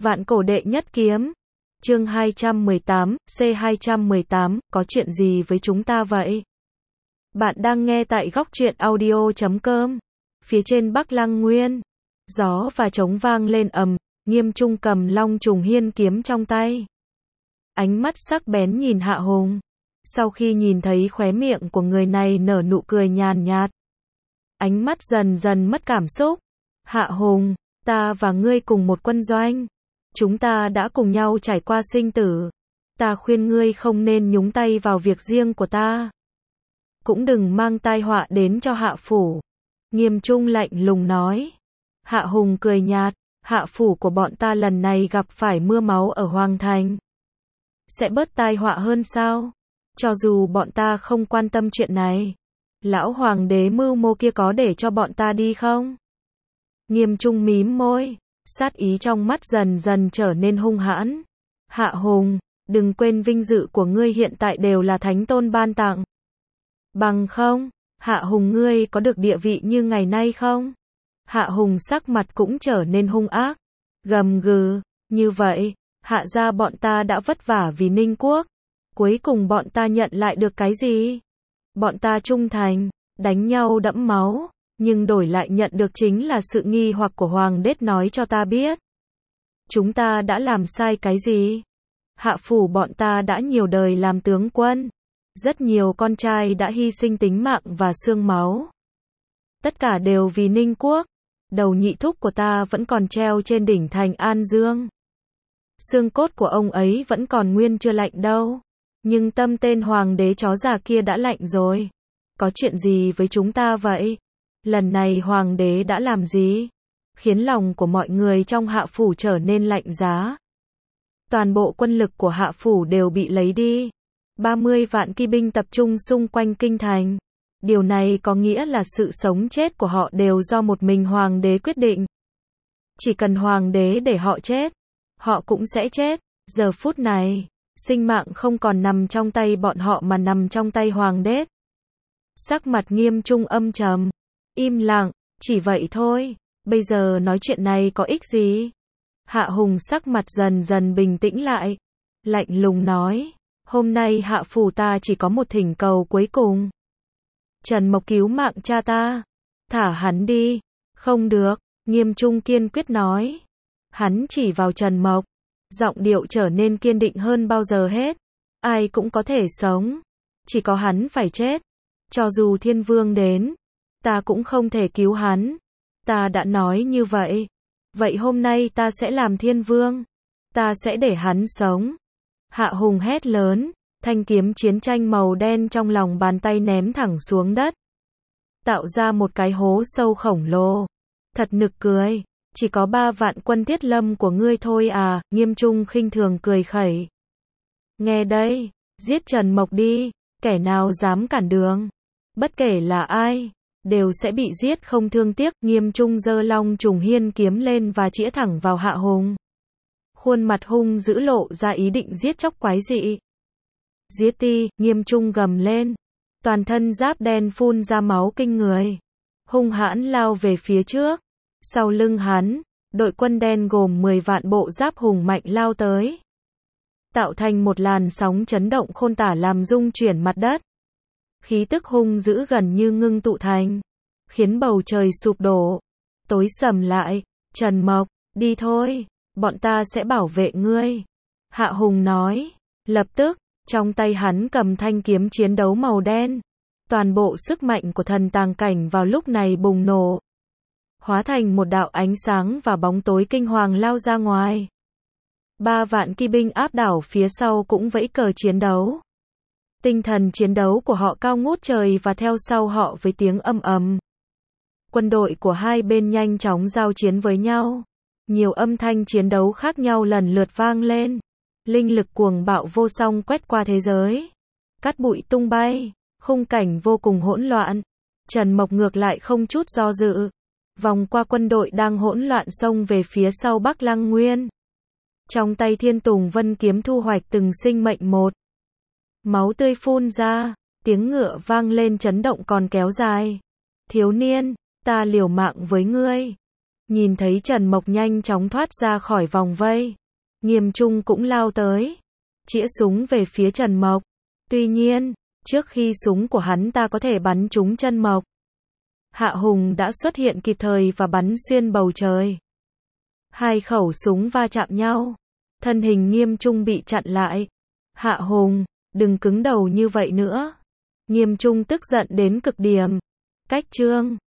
Vạn cổ đệ nhất kiếm. Chương 218, C218, có chuyện gì với chúng ta vậy? Bạn đang nghe tại góc truyện audio.com. Phía trên Bắc Lăng Nguyên, gió và trống vang lên ầm, Nghiêm Trung cầm Long Trùng Hiên kiếm trong tay. Ánh mắt sắc bén nhìn Hạ Hùng. Sau khi nhìn thấy khóe miệng của người này nở nụ cười nhàn nhạt, ánh mắt dần dần mất cảm xúc. Hạ Hùng, ta và ngươi cùng một quân doanh. Chúng ta đã cùng nhau trải qua sinh tử. Ta khuyên ngươi không nên nhúng tay vào việc riêng của ta. Cũng đừng mang tai họa đến cho Hạ phủ. Nghiêm Trung lạnh lùng nói. Hạ Hùng cười nhạt, Hạ phủ của bọn ta lần này gặp phải mưa máu ở Hoàng Thành. Sẽ bớt tai họa hơn sao? Cho dù bọn ta không quan tâm chuyện này, lão hoàng đế mưu mô kia có để cho bọn ta đi không? Nghiêm Trung mím môi, sát ý trong mắt dần dần trở nên hung hãn. Hạ Hùng, đừng quên vinh dự của ngươi hiện tại đều là Thánh Tôn ban tặng. Bằng không, Hạ Hùng ngươi có được địa vị như ngày nay không? Hạ Hùng sắc mặt cũng trở nên hung ác, gầm gừ, như vậy, Hạ gia bọn ta đã vất vả vì Ninh Quốc. Cuối cùng bọn ta nhận lại được cái gì? Bọn ta trung thành, đánh nhau đẫm máu, nhưng đổi lại nhận được chính là sự nghi hoặc của Hoàng đế nói cho ta biết. Chúng ta đã làm sai cái gì? Hạ phủ bọn ta đã nhiều đời làm tướng quân. Rất nhiều con trai đã hy sinh tính mạng và xương máu. Tất cả đều vì Ninh Quốc. Đầu nhị thúc của ta vẫn còn treo trên đỉnh thành An Dương. Xương cốt của ông ấy vẫn còn nguyên chưa lạnh đâu. Nhưng tâm tên hoàng đế chó già kia đã lạnh rồi. Có chuyện gì với chúng ta vậy? Lần này hoàng đế đã làm gì? Khiến lòng của mọi người trong Hạ phủ trở nên lạnh giá. Toàn bộ quân lực của Hạ phủ đều bị lấy đi. 30 vạn kỵ binh tập trung xung quanh kinh thành. Điều này có nghĩa là sự sống chết của họ đều do một mình hoàng đế quyết định. Chỉ cần hoàng đế để họ chết, họ cũng sẽ chết. Giờ phút này, sinh mạng không còn nằm trong tay bọn họ mà nằm trong tay hoàng đế. Sắc mặt Nghiêm Trung âm trầm, im lặng, chỉ vậy thôi, bây giờ nói chuyện này có ích gì? Hạ Hùng sắc mặt dần dần bình tĩnh lại, lạnh lùng nói, hôm nay Hạ phủ ta chỉ có một thỉnh cầu cuối cùng. Trần Mộc cứu mạng cha ta, thả hắn đi. Không được, Nghiêm Trung kiên quyết nói. Hắn chỉ vào Trần Mộc, giọng điệu trở nên kiên định hơn bao giờ hết. Ai cũng có thể sống, chỉ có hắn phải chết. Cho dù Thiên Vương đến, ta cũng không thể cứu hắn. Ta đã nói như vậy. Vậy hôm nay ta sẽ làm Thiên Vương. Ta sẽ để hắn sống. Hạ Hùng hét lớn, thanh kiếm chiến tranh màu đen trong lòng bàn tay ném thẳng xuống đất. Tạo ra một cái hố sâu khổng lồ. Thật nực cười. Chỉ có 3 vạn quân Thiết Lâm của ngươi thôi à? Nghiêm Trung khinh thường cười khẩy. Nghe đây, giết Trần Mộc đi, kẻ nào dám cản đường, bất kể là ai, đều sẽ bị giết không thương tiếc. Nghiêm Trung giơ Long Trùng Hiên kiếm lên và chĩa thẳng vào Hạ Hùng. Khuôn mặt hung dữ lộ ra ý định giết chóc quái dị. Giết đi, Nghiêm Trung gầm lên. Toàn thân giáp đen phun ra máu kinh người. Hung hãn lao về phía trước. Sau lưng hắn, đội quân đen gồm 10 vạn bộ giáp hùng mạnh lao tới. Tạo thành một làn sóng chấn động khôn tả làm rung chuyển mặt đất. Khí tức hung dữ gần như ngưng tụ thành, khiến bầu trời sụp đổ, tối sầm lại. Trần Mộc, đi thôi, bọn ta sẽ bảo vệ ngươi. Hạ Hùng nói, lập tức, trong tay hắn cầm thanh kiếm chiến đấu màu đen. Toàn bộ sức mạnh của thần tàng cảnh vào lúc này bùng nổ. Hóa thành một đạo ánh sáng và bóng tối kinh hoàng lao ra ngoài. 3 vạn kỵ binh áp đảo phía sau cũng vẫy cờ chiến đấu. Tinh thần chiến đấu của họ cao ngút trời và theo sau họ với tiếng ầm ầm. Quân đội của hai bên nhanh chóng giao chiến với nhau. Nhiều âm thanh chiến đấu khác nhau lần lượt vang lên. Linh lực cuồng bạo vô song quét qua thế giới. Cát bụi tung bay, khung cảnh vô cùng hỗn loạn. Trần Mộc ngược lại không chút do dự. Vòng qua quân đội đang hỗn loạn xông về phía sau Bắc Lăng Nguyên. Trong tay Thiên Tùng Vân kiếm thu hoạch từng sinh mệnh một. Máu tươi phun ra, tiếng ngựa vang lên chấn động còn kéo dài. Thiếu niên, ta liều mạng với ngươi. Nhìn thấy Trần Mộc nhanh chóng thoát ra khỏi vòng vây, Nghiêm Trung cũng lao tới, chĩa súng về phía Trần Mộc. Tuy nhiên, trước khi súng của hắn ta có thể bắn trúng Trần Mộc, Hạ Hùng đã xuất hiện kịp thời và bắn xuyên bầu trời. Hai khẩu súng va chạm nhau, thân hình Nghiêm Trung bị chặn lại. Hạ Hùng, đừng cứng đầu như vậy nữa. Nghiêm Trung tức giận đến cực điểm. Cách Trương